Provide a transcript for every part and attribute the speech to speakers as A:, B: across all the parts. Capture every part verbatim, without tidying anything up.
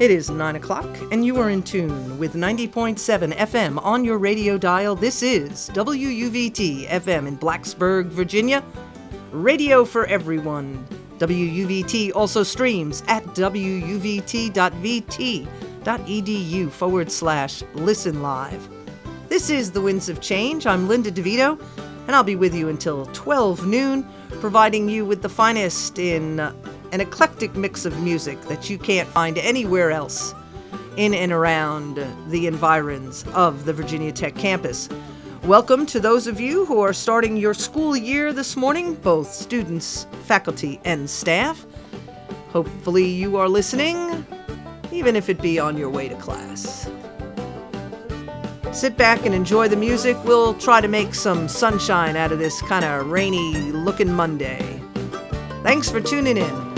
A: It is nine o'clock, and you are in tune with ninety point seven F M on your radio dial. This is W U V T F M in Blacksburg, Virginia. Radio for everyone. W U V T also streams at W U V T dot V T dot E D U forward slash listen live. This is The Winds of Change. I'm Linda DeVito, and I'll be with you until twelve noon, providing you with the finest in uh, an eclectic mix of music that you can't find anywhere else in and around the environs of the Virginia Tech campus. Welcome to those of you who are starting your school year this morning, both students, faculty, and staff. Hopefully you are listening, even if it be on your way to class. Sit back and enjoy the music. We'll try to make some sunshine out of this kind of rainy-looking Monday. Thanks for tuning in.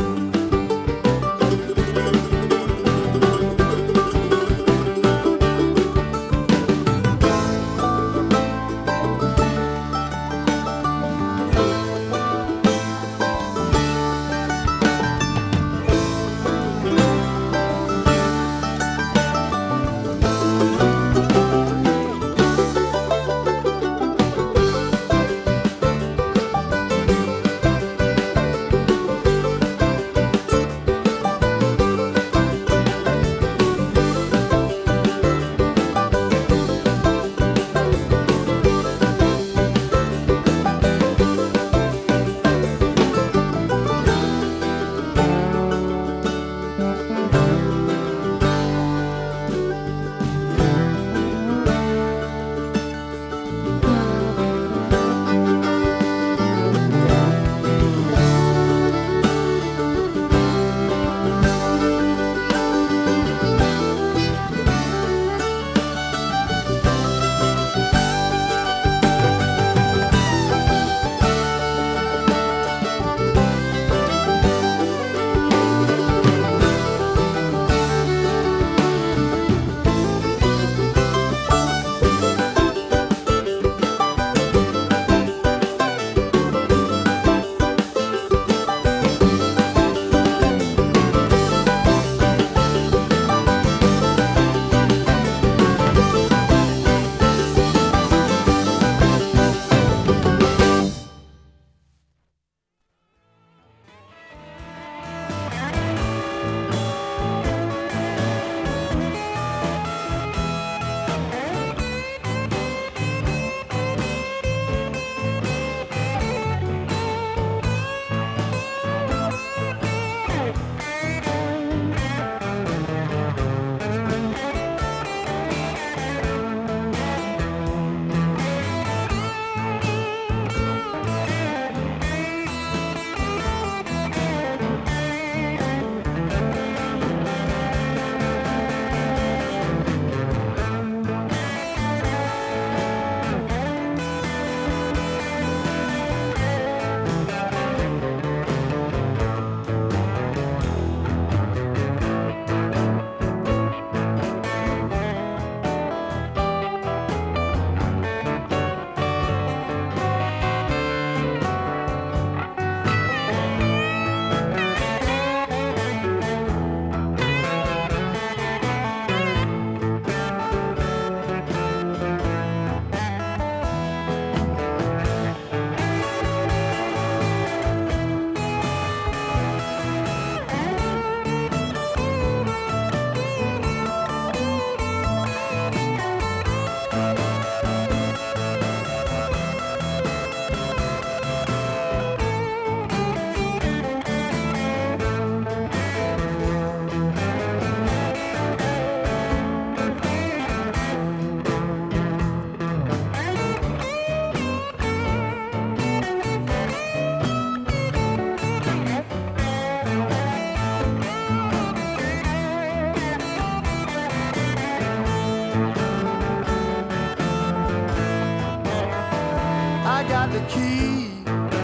B: The key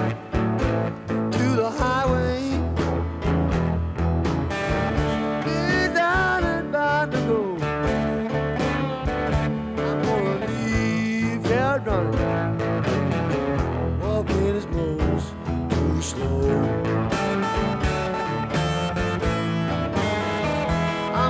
B: to the highway, is down and about to go. I'm gonna leave here running, walking is most too slow.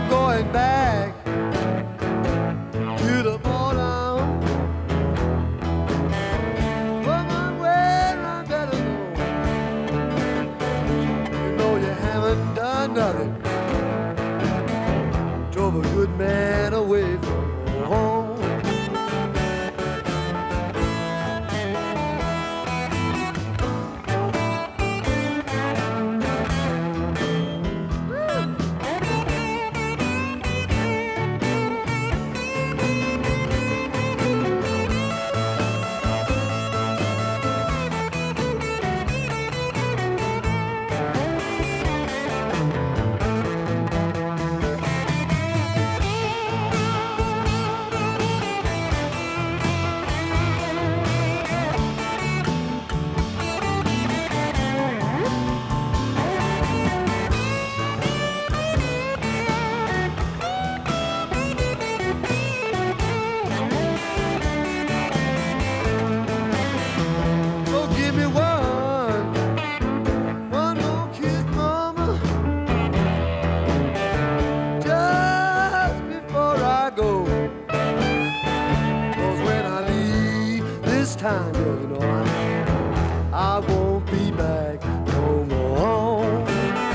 B: this time, girl, you know I, I won't be back no more.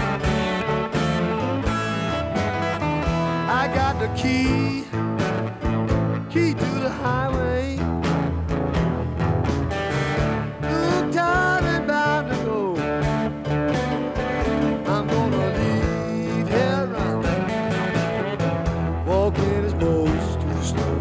B: I got the key, key to the highway. Look tired and bound to go. I'm gonna leave here running. Walking is most too slow.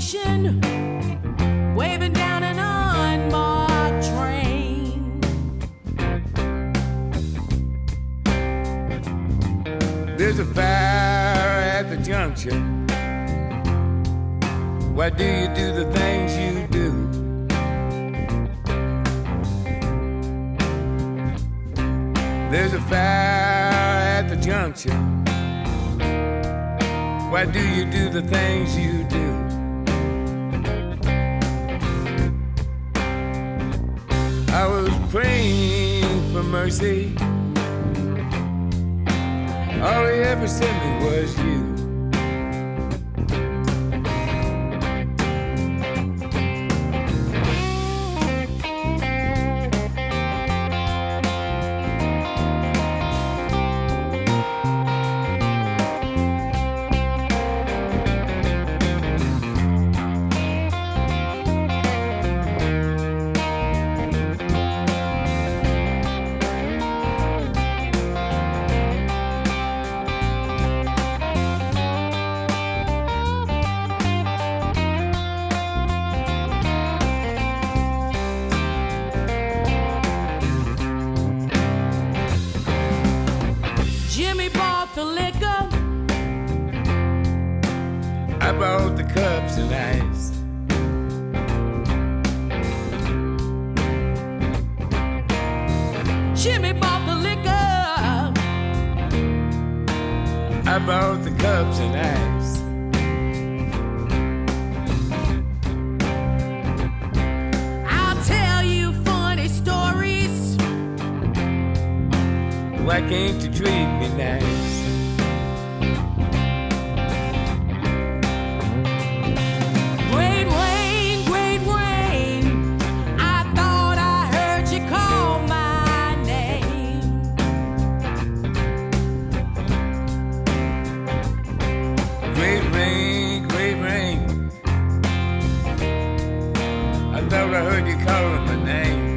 C: station, waving down an unmarked train.
D: There's a fire at the junction. Why do you do the things you do? There's a fire at the junction. Why do you do the things you do? I was praying for mercy. All he ever sent me was you.
C: Jimmy bought the liquor.
D: I bought the cups and ice.
C: Jimmy bought the liquor.
D: I bought the cups and ice.
C: I'll tell you funny stories.
D: Why can't you treat me nice?
C: Great Wayne, Great Wayne, I thought I heard you call my name.
D: Great rain, great rain. I thought I heard you calling my name.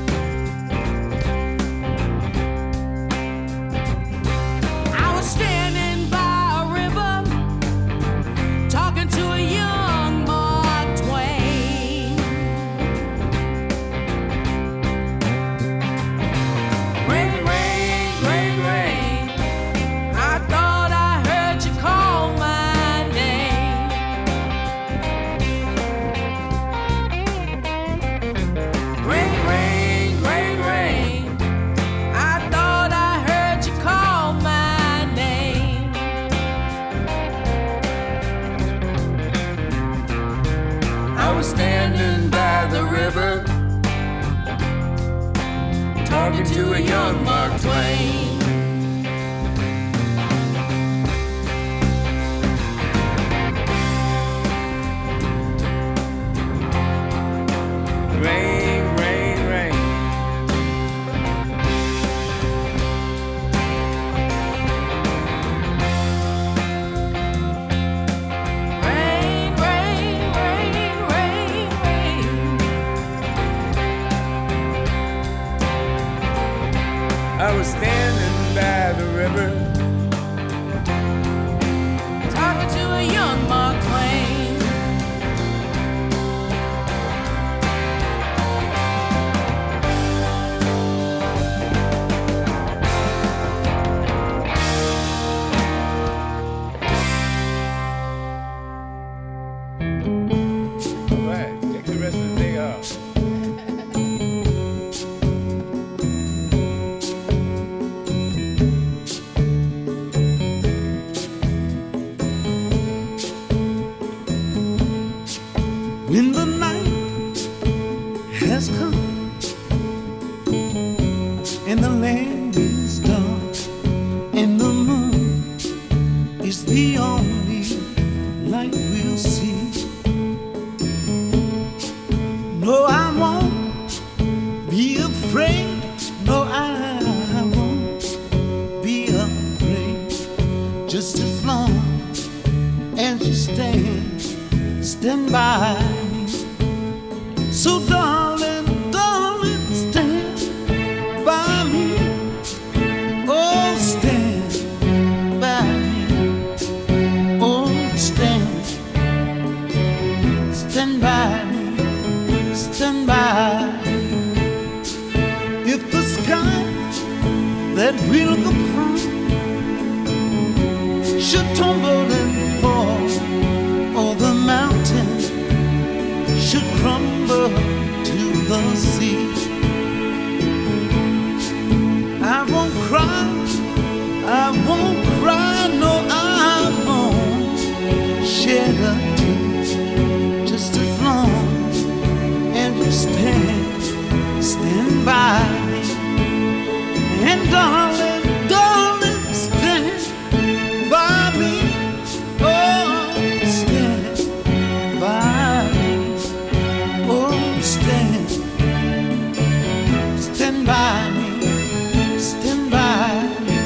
C: I was standing by a river, talking to a young Mark Twain. Great rain, great rain, I thought I heard you call my name. Great rain, great rain, I thought I heard you call my name. I was standing by the river, talking to a young Mark Twain.
D: Rain, rain, rain.
C: Rain, rain, rain, rain, rain.
D: I was standing by the river,
C: Talking to a young Mark Twain.
D: all right, take the rest of the day off.
E: When the night has come and the land is dark and the moon is the only light we'll see. No, I won't be afraid. No, I won't be afraid. Just as long as you stand, stand by me. So darling, darling, stand by me. Oh, stand by me. Oh, stand, that we look upon should tumble and fall, or the mountain should crumble to the sea. I won't cry, I won't cry, no, I won't shed a tear, just as long as you stand, stand by me. And darling, darling, stand by me. Oh, stand by me. Oh, stand, stand by me. Stand by me.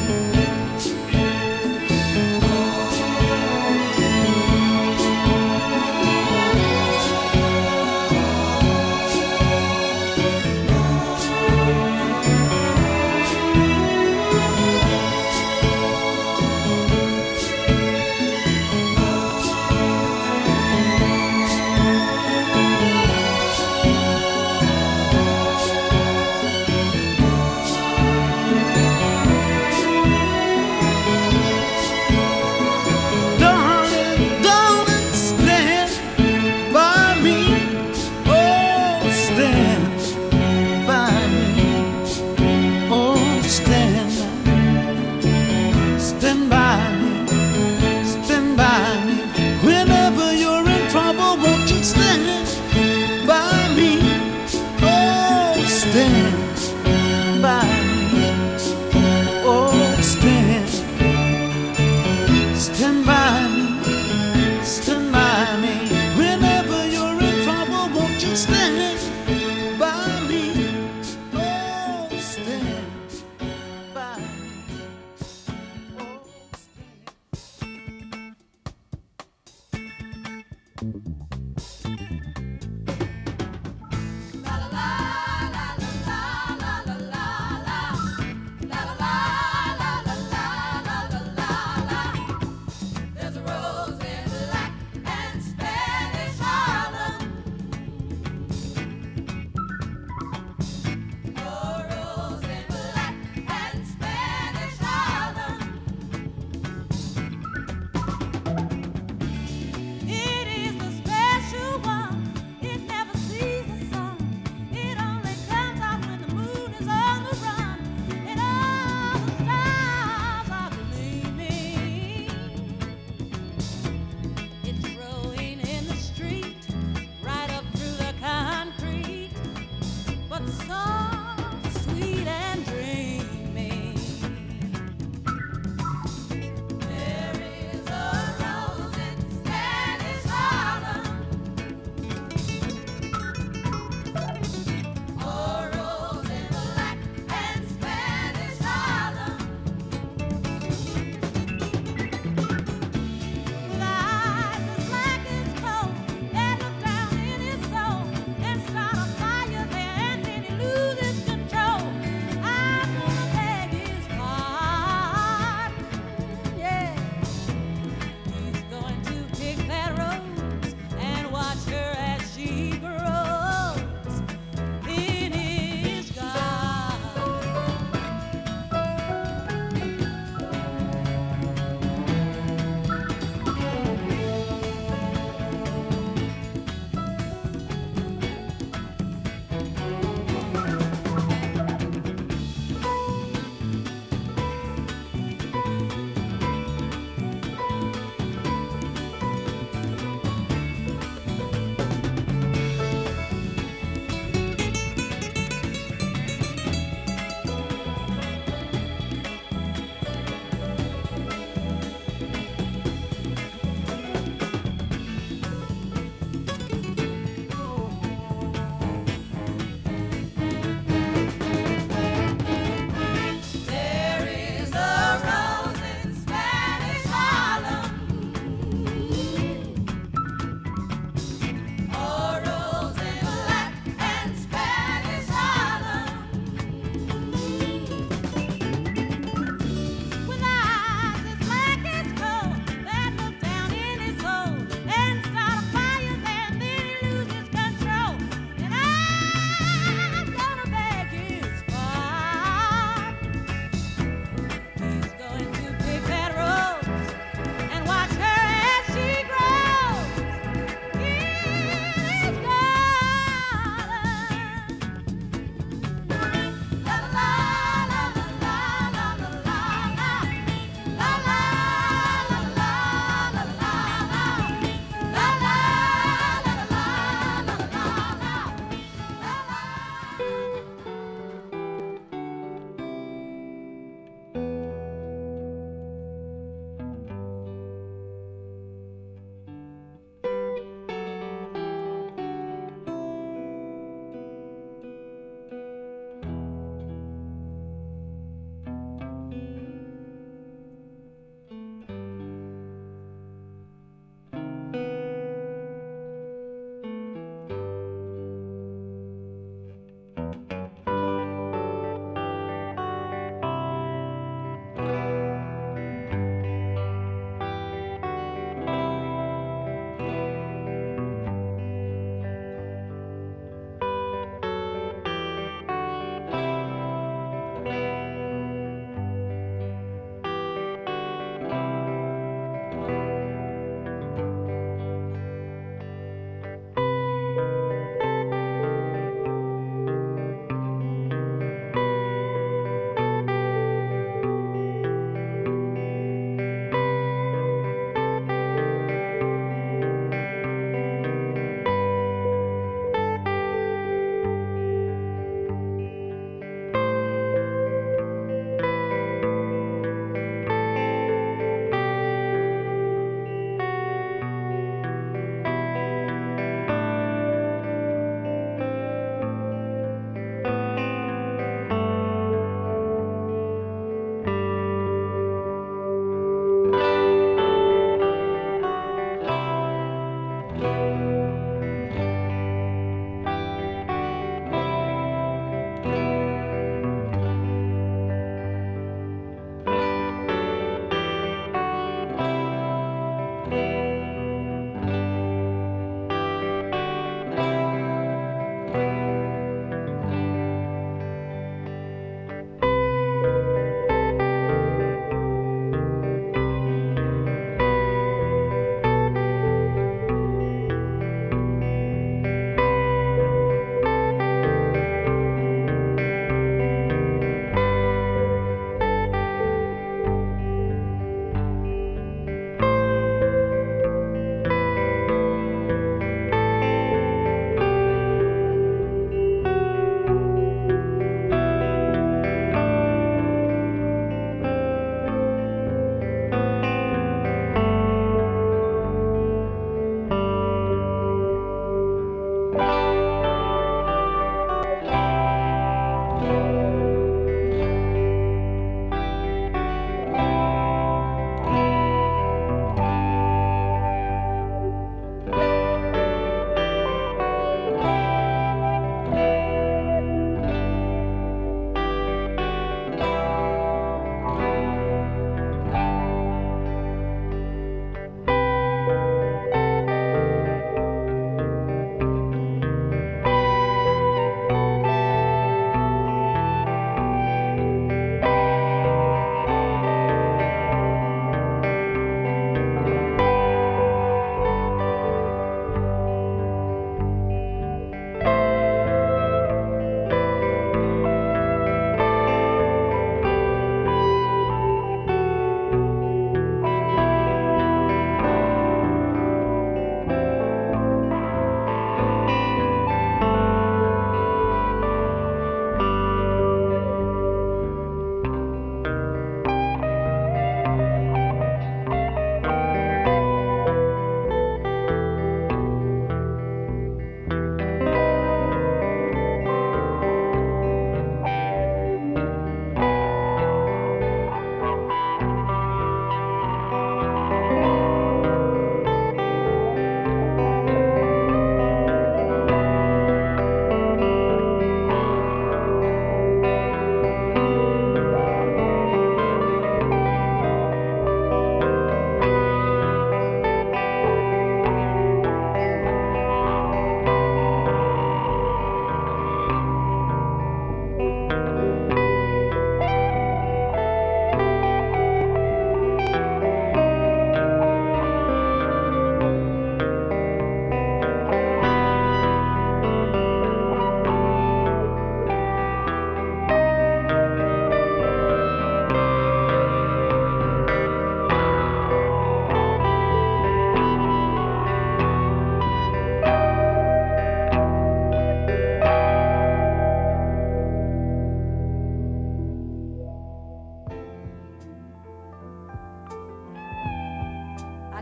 C: It is the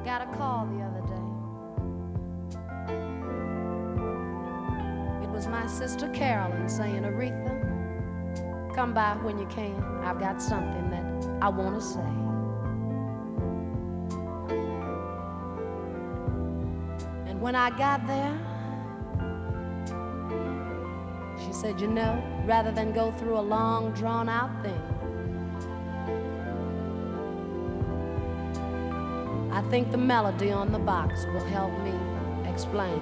F: got a call the other day. It was my sister Carolyn saying, Aretha, come by when you can. I've got something that I want to say. And when I got there, she said, you know, rather than go through a long, drawn-out thing, I think the melody on the box will help me explain.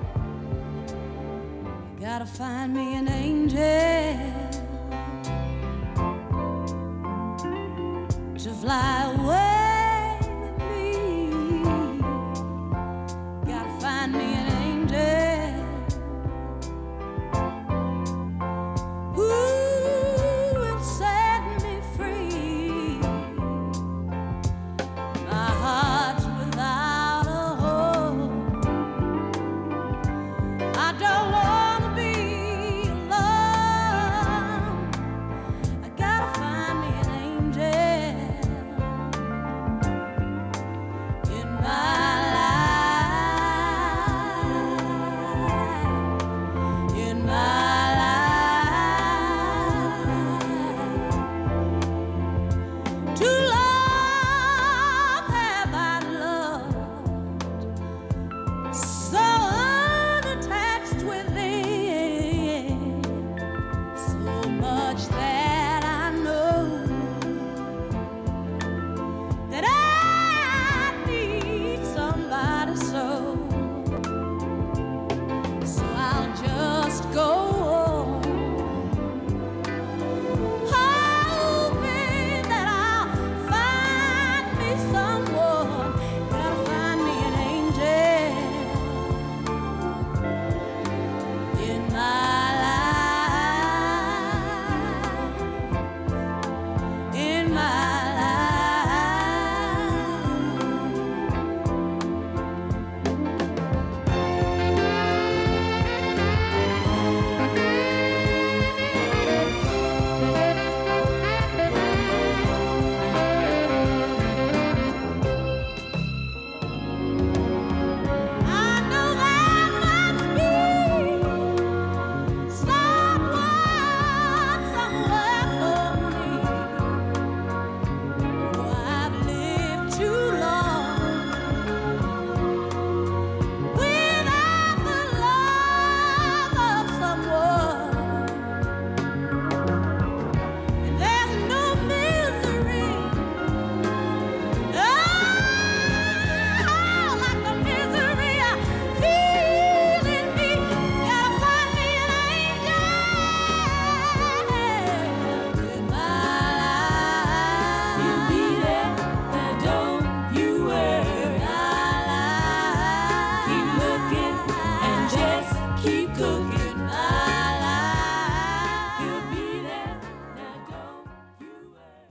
F: You gotta find me an angel to fly away with me. Gotta find me an angel who will set me free. My heart's without a home. I don't wanna be alone. I gotta find me an angel in my life, in my life. Too long have I loved, so unattached within, so much that I know that I need somebody so. So I'll just go on, hoping that I'll find me someone. Gotta find me an angel in my life, in my life. I know there must be someone somewhere for me. For I've lived too long without the love of someone. And there's no misery, oh, like the misery I feel in me. Gotta find me an angel in my life. You'll be there, now don't you worry. My life, keep looking and just keep cooking. My life, you'll be there, now don't you worry.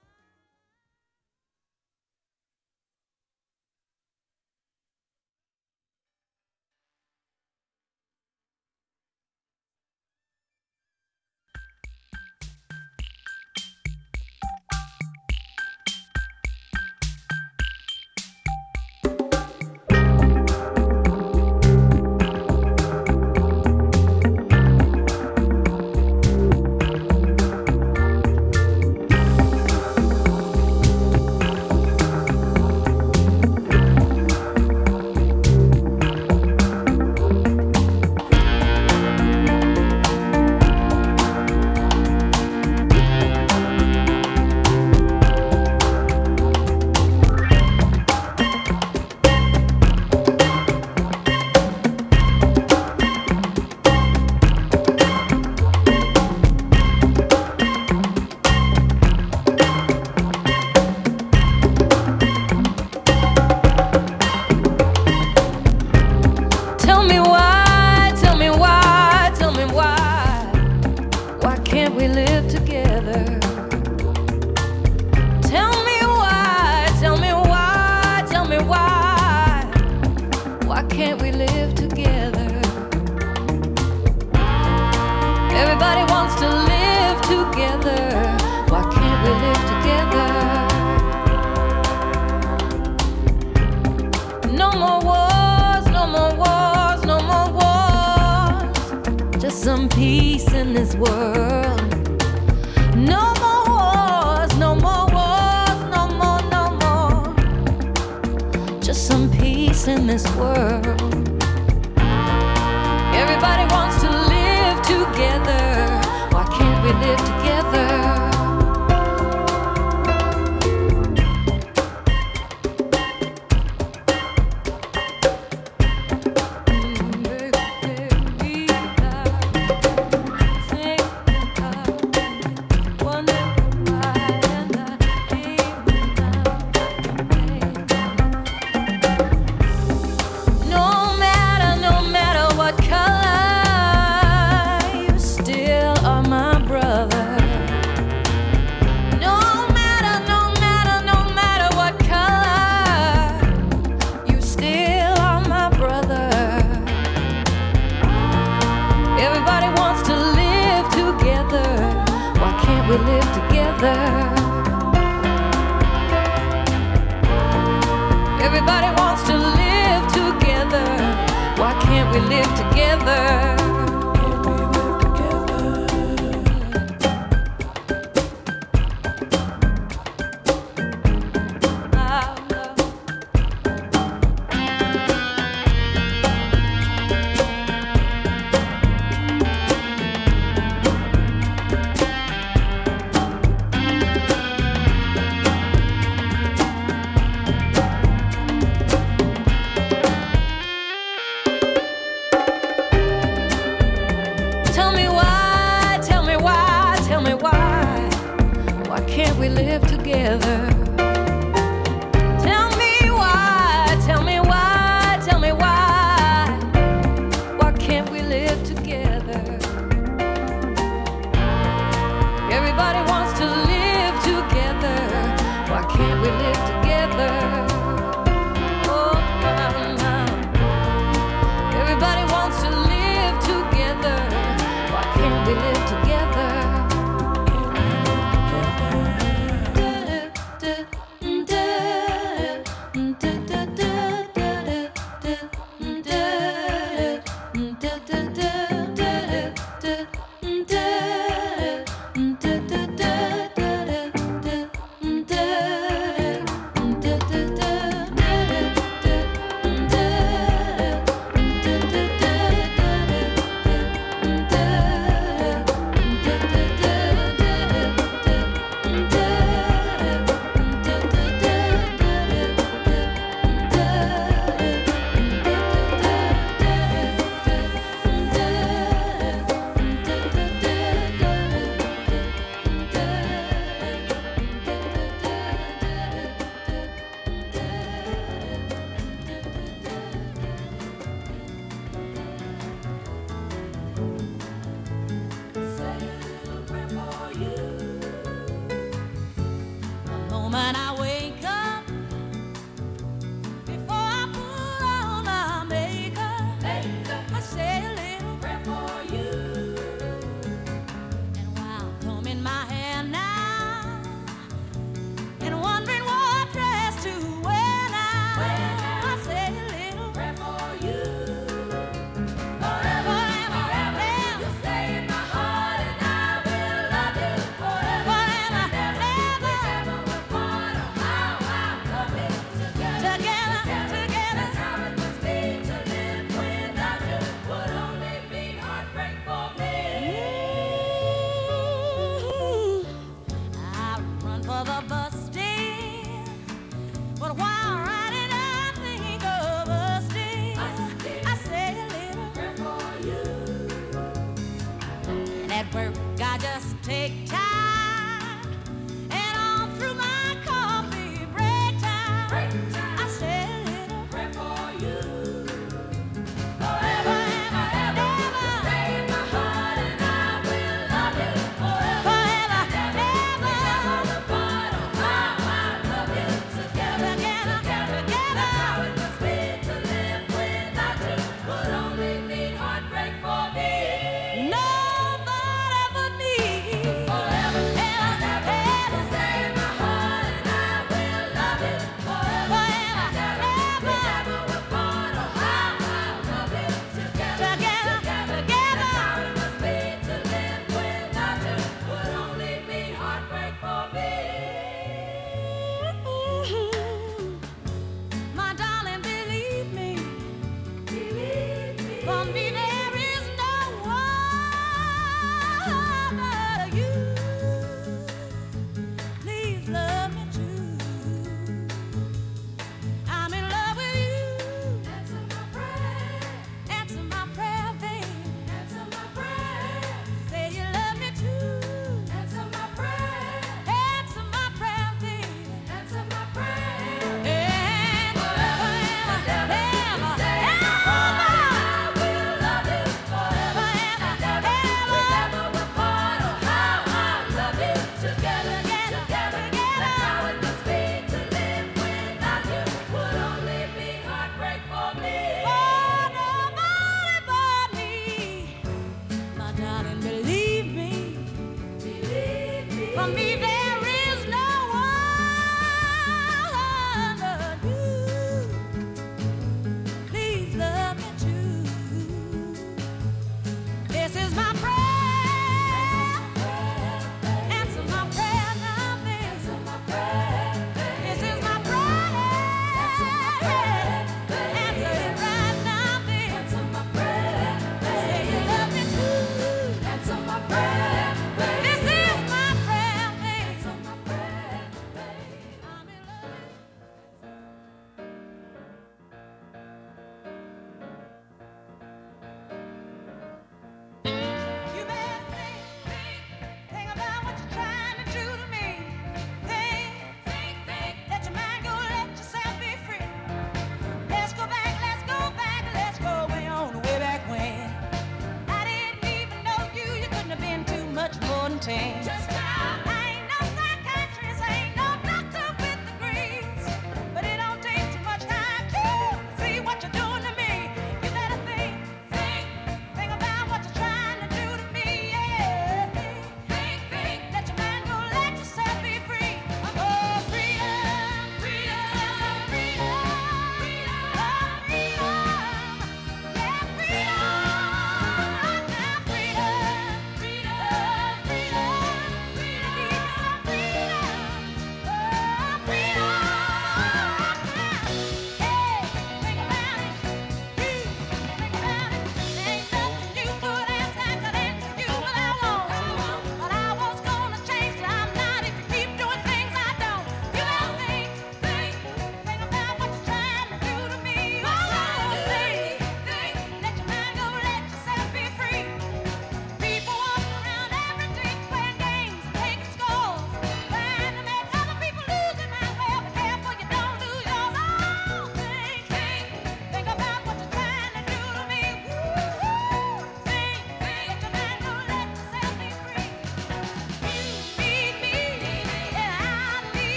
F: Tell me why, tell me why, tell me why. Why can't we live together? Tell me why, tell me why, tell me why. Why can't we live together? Everybody wants to live together. Why can't we live together? some peace in this world. No more wars, no more wars, no more, no more. Just some peace in this world. Everybody wants to live together. Why can't we live together? Everybody wants to live together. Why can't we live together? Can't we live together? Tell me why, tell me why, tell me why. Why can't we live together? Everybody wants to live together. Why can't we live together? Oh, my, my. Everybody wants to live together. Why can't we live together?
C: Forever,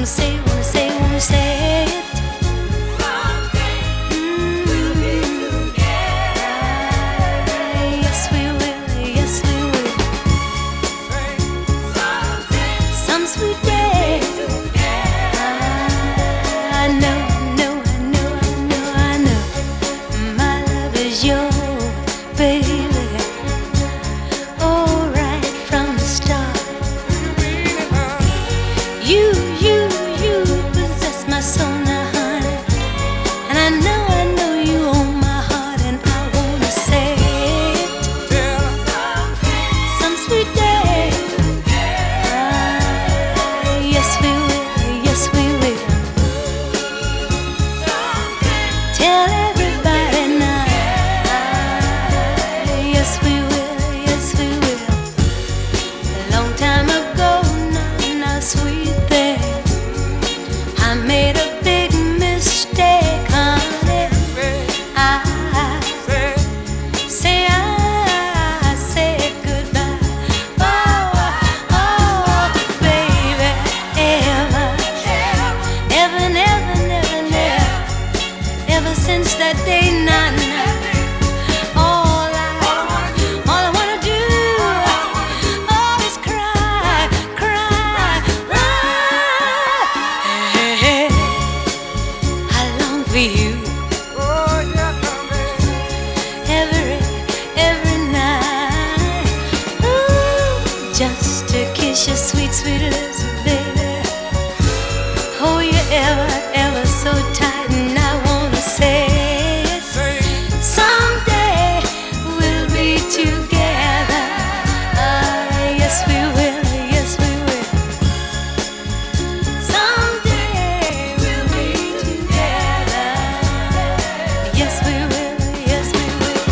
F: wanna say, wanna say, wanna say it. Someday we'll be together. Yes we will, yes we will. Someday, some sweet day. I know, I know, I know, I know, I know. My love is yours, baby. Oh, right from the start. You, you, you possess my soul now, honey. And I know, I know you own my heart, and I wanna say it. Some sweet day. Ah, yes we will, yes we will. Tell everybody now. Ah, yes we will, yes we will. A long time ago now, now sweet thing, I made a big mistake, honey. I say I said goodbye. Oh, oh, baby, ever, ever, never, never, never, ever since that day, nah, nah. All I, all I wanna do, oh, is cry, cry, cry. Hey, I long for you every, every night. Ooh, just to kiss your sweet, sweet lips, baby. Oh, you're ever, ever so tight, and I wanna say it. Someday we'll be together. Ah, yes we will, yes we will. Someday we'll be together. Yes we will, yes we will.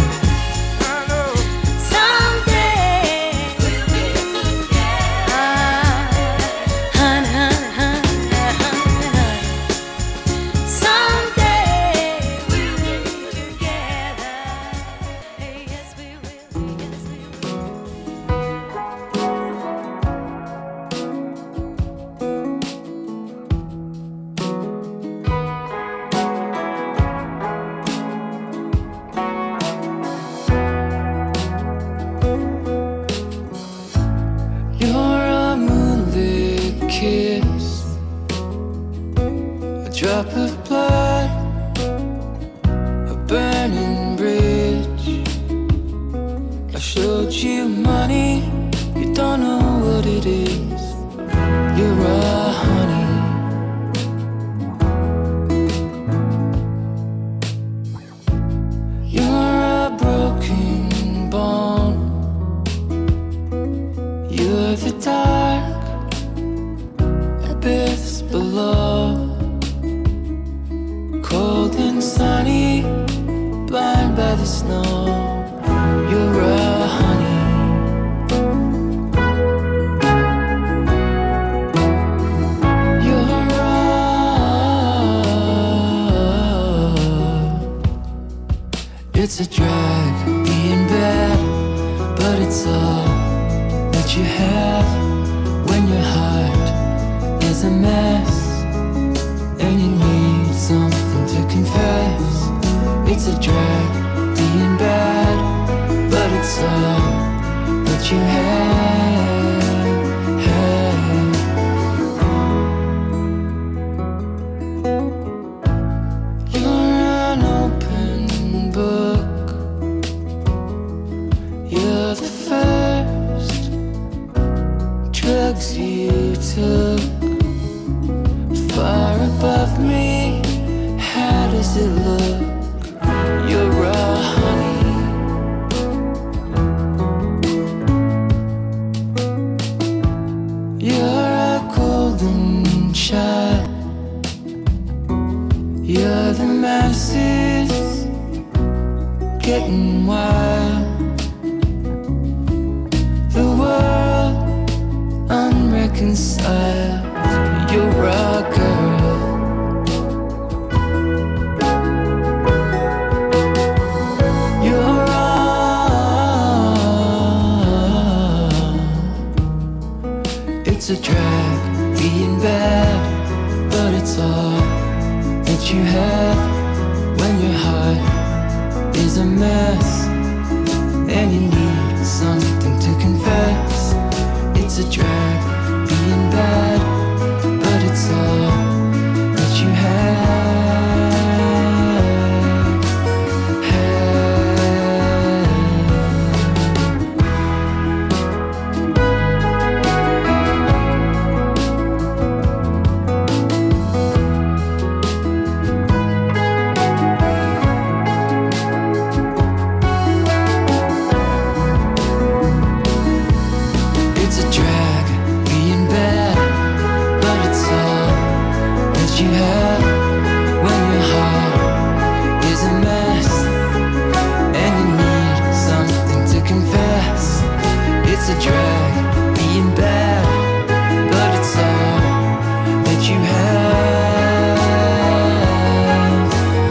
F: Someday we'll be together. Ah, honey, honey, honey, honey, honey. Someday we'll be together. Yes we will, yes we will.
C: You're a moonlit kiss, a drop of blood, a burning bridge. I showed you money, you don't know what it is. You're a honey. You're a broken bone. You're the dark abyss below, cold and sunny, blind by the snow. You're a honey. You're a, it's a drag being bad, but it's all that you have when your heart is a mess and you need something to confess. It's a drag being bad, but it's all that you have, have. You're an open book. You're the first drugs you took, far above me. How does it look? You're a honey. You're a golden child. You're the masses getting wild. The world unreconciled. You're a girl. You're a, it's a drag being bad,
G: it's all that you have when your heart is a mess and you need something to confess. It's a drag being bad, but it's all that you have. It's a drag being bad, but it's all that you have.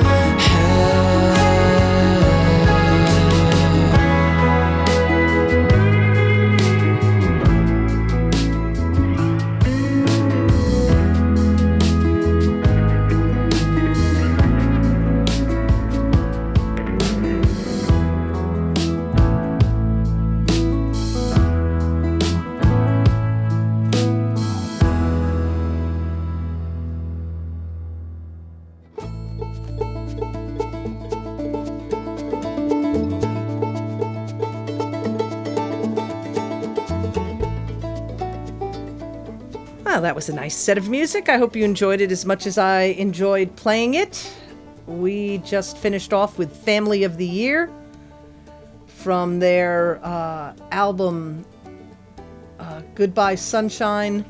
A: Well, that was a nice set of music. I hope you enjoyed it as much as I enjoyed playing it. We just finished off with Family of the Year from their uh, album uh, Goodbye Sunshine,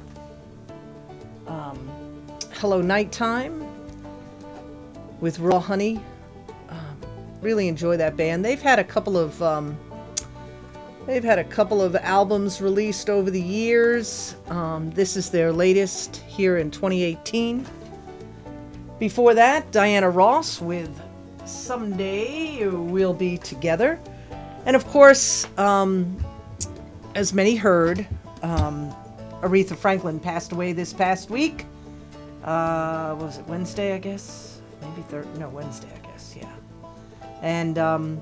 A: um, Hello Nighttime with Raw Honey. Um, really enjoy that band. They've had a couple of um, They've had a couple of albums released over the years. Um, this is their latest here in twenty eighteen. Before that, Diana Ross with Someday We'll Be Together. And of course, um, as many heard, um, Aretha Franklin passed away this past week. Uh, what was it, Wednesday, I guess? Maybe third, no, Wednesday, I guess, yeah. And um,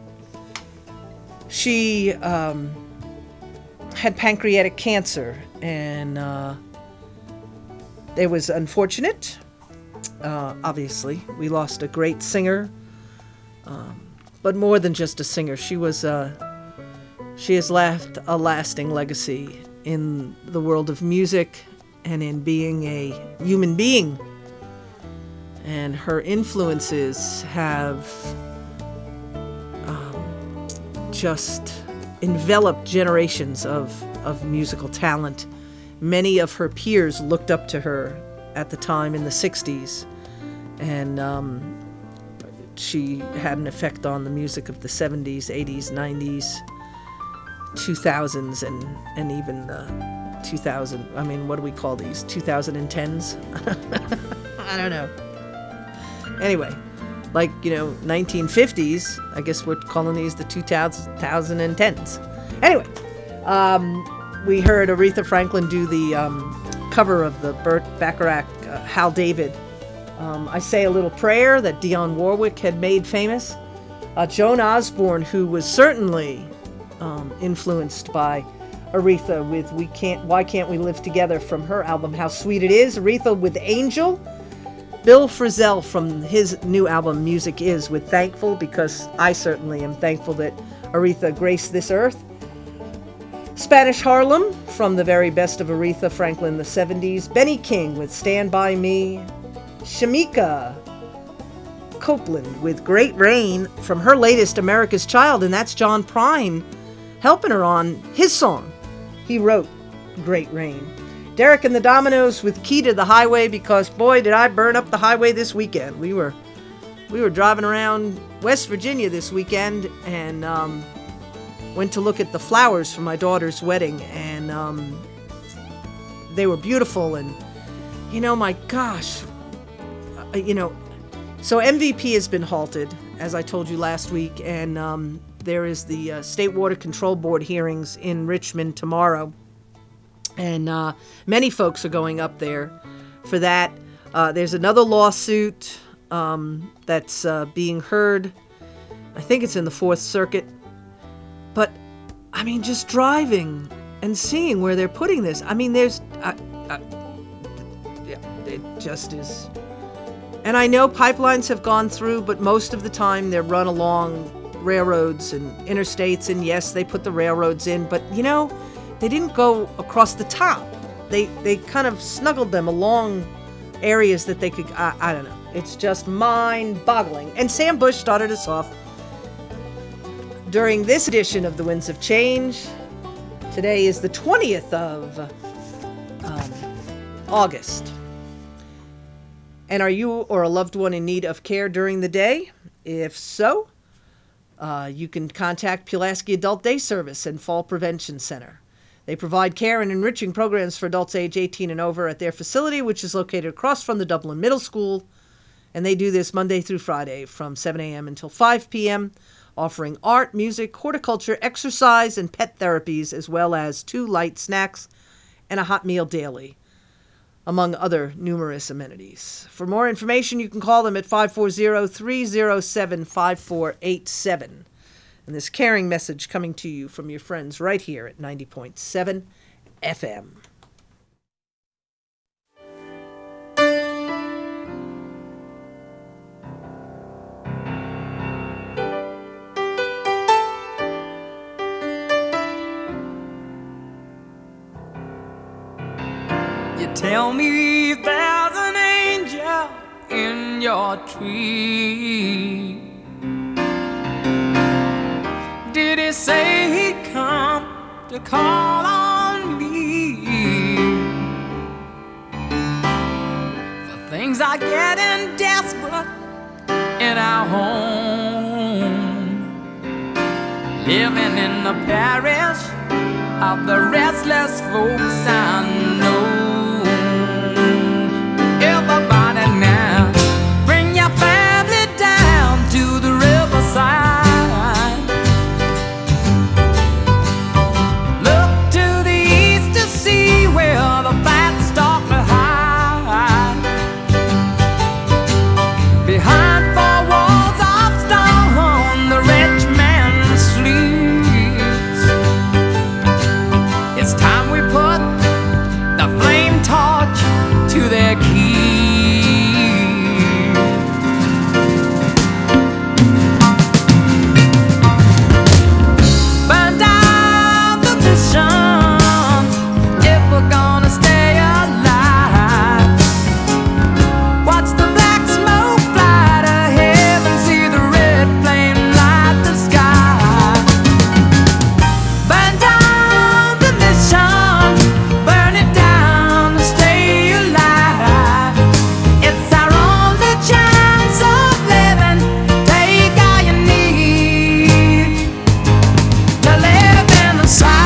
A: she um, had pancreatic cancer, and uh, it was unfortunate. Uh, obviously, we lost a great singer, um, but more than just a singer. She was, uh, she has left a lasting legacy in the world of music and in being a human being. And her influences have um, just enveloped generations of, of musical talent. Many of her peers looked up to her at the time in the sixties, and um, she had an effect on the music of the seventies, eighties, nineties, two thousands, and, and even the two thousand, I mean, what do we call these, twenty tens? I don't know. Anyway, like, you know, nineteen fifties, I guess we're calling these the two thousand tens. Anyway, um, we heard Aretha Franklin do the um, cover of the Burt Bacharach, uh, Hal David, um, I Say a Little Prayer, that Dionne Warwick had made famous. Uh, Joan Osborne, who was certainly um, influenced by Aretha with We Can't, Why Can't We Live Together from her album How Sweet It Is. Aretha with Angel. Bill Frisell from his new album Music Is with Thankful, because I certainly am thankful that Aretha graced this earth. Spanish Harlem from the very best of Aretha Franklin, the seventies. Benny King with Stand By Me. Shamika Copeland with Great Rain from her latest America's Child, and that's John Prine helping her on his song. He wrote Great Rain. Derek and the Dominoes with Key to the Highway, because boy did I burn up the highway this weekend. We were we were driving around West Virginia this weekend, and um, went to look at the flowers for my daughter's wedding, and um, they were beautiful. And you know, my gosh, uh, you know, so M V P has been halted, as I told you last week, and um, there is the uh, State Water Control Board hearings in Richmond tomorrow. And uh, many folks are going up there for that. Uh, there's another lawsuit um, that's uh, being heard. I think it's in the Fourth Circuit. But, I mean, just driving and seeing where they're putting this. I mean, there's... Uh, uh, yeah, it just is... And I know pipelines have gone through, but most of the time they're run along railroads and interstates. And yes, they put the railroads in. But, you know, they didn't go across the top. They, they kind of snuggled them along areas that they could... I, I don't know. It's just mind-boggling. And Sam Bush started us off during this edition of The Winds of Change. Today is the twentieth of um, August. And are you or a loved one in need of care during the day? If so, uh, you can contact Pulaski Adult Day Service and Fall Prevention Center. They provide care and enriching programs for adults age eighteen and over at their facility, which is located across from the Dublin Middle School. And they do this Monday through Friday from seven a.m. until five p.m., offering art, music, horticulture, exercise, and pet therapies, as well as two light snacks and a hot meal daily, among other numerous amenities. For more information, you can call them at five four zero, three zero seven, five four eight seven. And this caring message coming to you from your friends right here at ninety point seven F M.
C: You tell me there's an angel in your tree. Did he say he'd come to call on me? For things are getting desperate in our home, living in the parish of the restless folks I know. Everybody now, bring your family down to the riverside. Look to the east to see where the fat stock to hide. Behind four walls of stone, the rich man sleeps. It's time we put the flame torch to their key. Burn down the mission if we're gonna stay alive. Watch the black smoke fly to heaven, see the red flame light the sky. Burn down the mission, burn it down to stay alive. It's our only chance of living. Take all you need to live in the side.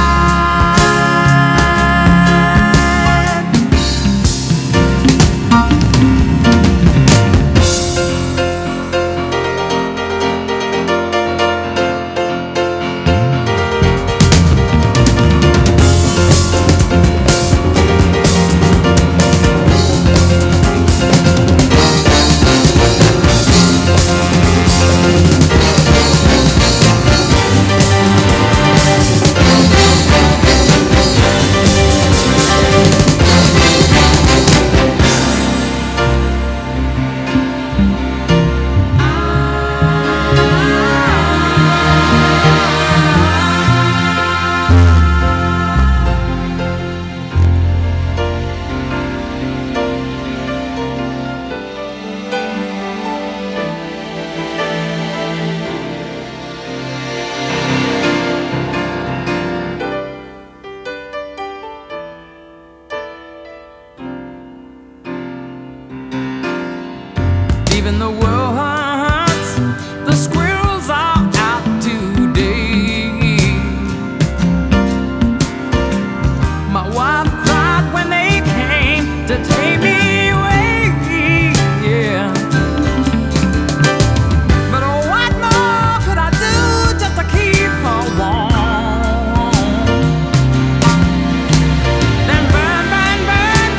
C: Leaving the world